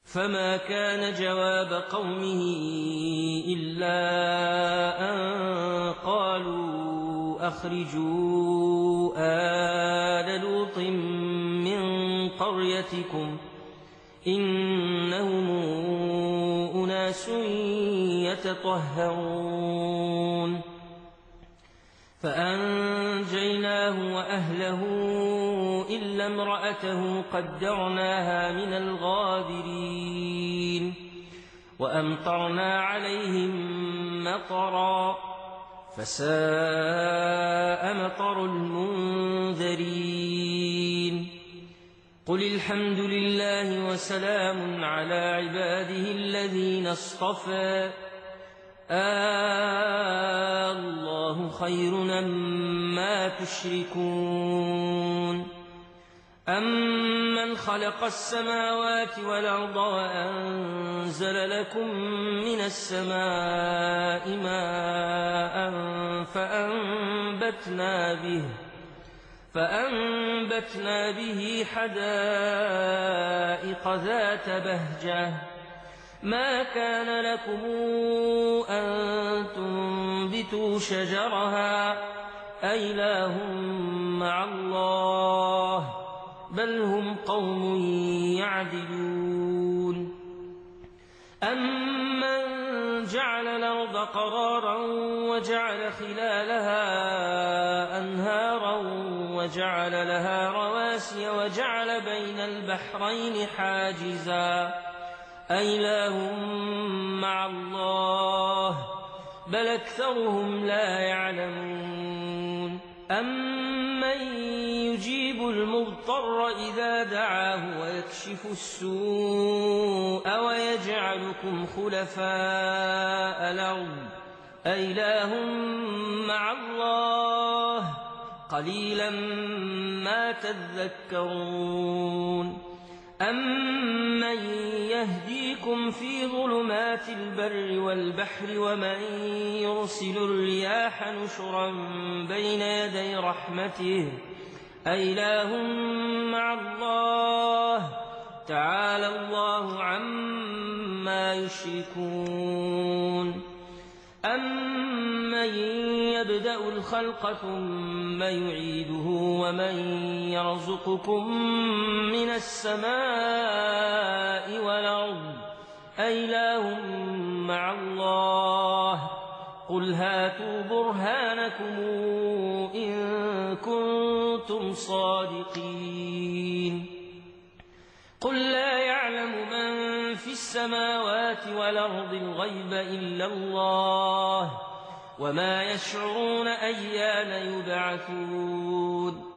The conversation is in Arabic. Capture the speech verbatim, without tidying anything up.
فما كان جواب قومه إلا أن قالوا أخرجوا آل لوط من قريتكم إنهم أناس يتطهرون فأنجيناه وأهله إلا امرأته قدرناها من الغابرين وأمطرنا عليهم مطرا فساء مطر المنذرين قل الحمد لله وسلام على عباده الذين اصطفى آه الله خير أما تشركون أمن خلق السماوات والأرض وأنزل لكم من السماء ماء فأنبتنا به فأنبتنا به حدائق ذات بهجة ما كان لكم أن تنبتوا شجرها أإله مع الله بل هم قوم يعدلون أمن جعل الأرض قرارا وجعل خلالها أنهارا وجعل لها رواسي وجعل بين البحرين حاجزا أإله مع الله بل أكثرهم لا يعلمون أمن يجيب المضطر إذا دعاه ويكشف السوء ويجعلكم خلفاء الأرض أإله مع الله قليلا ما تذكرون أمن يهديكم في ظلمات البر والبحر ومن يرسل الرياح نشرا بين يدي رحمته أإله مع الله تعالى الله عما يشركون أمن يبدأ الخلق ثم يعيده ومن يرزقكم من السماء والأرض أإله مع الله قل هاتوا برهانكم إن كنتم صادقين قل لا يعلم من في السماوات والأرض الغيب إلا الله وما يشعرون أيان يبعثون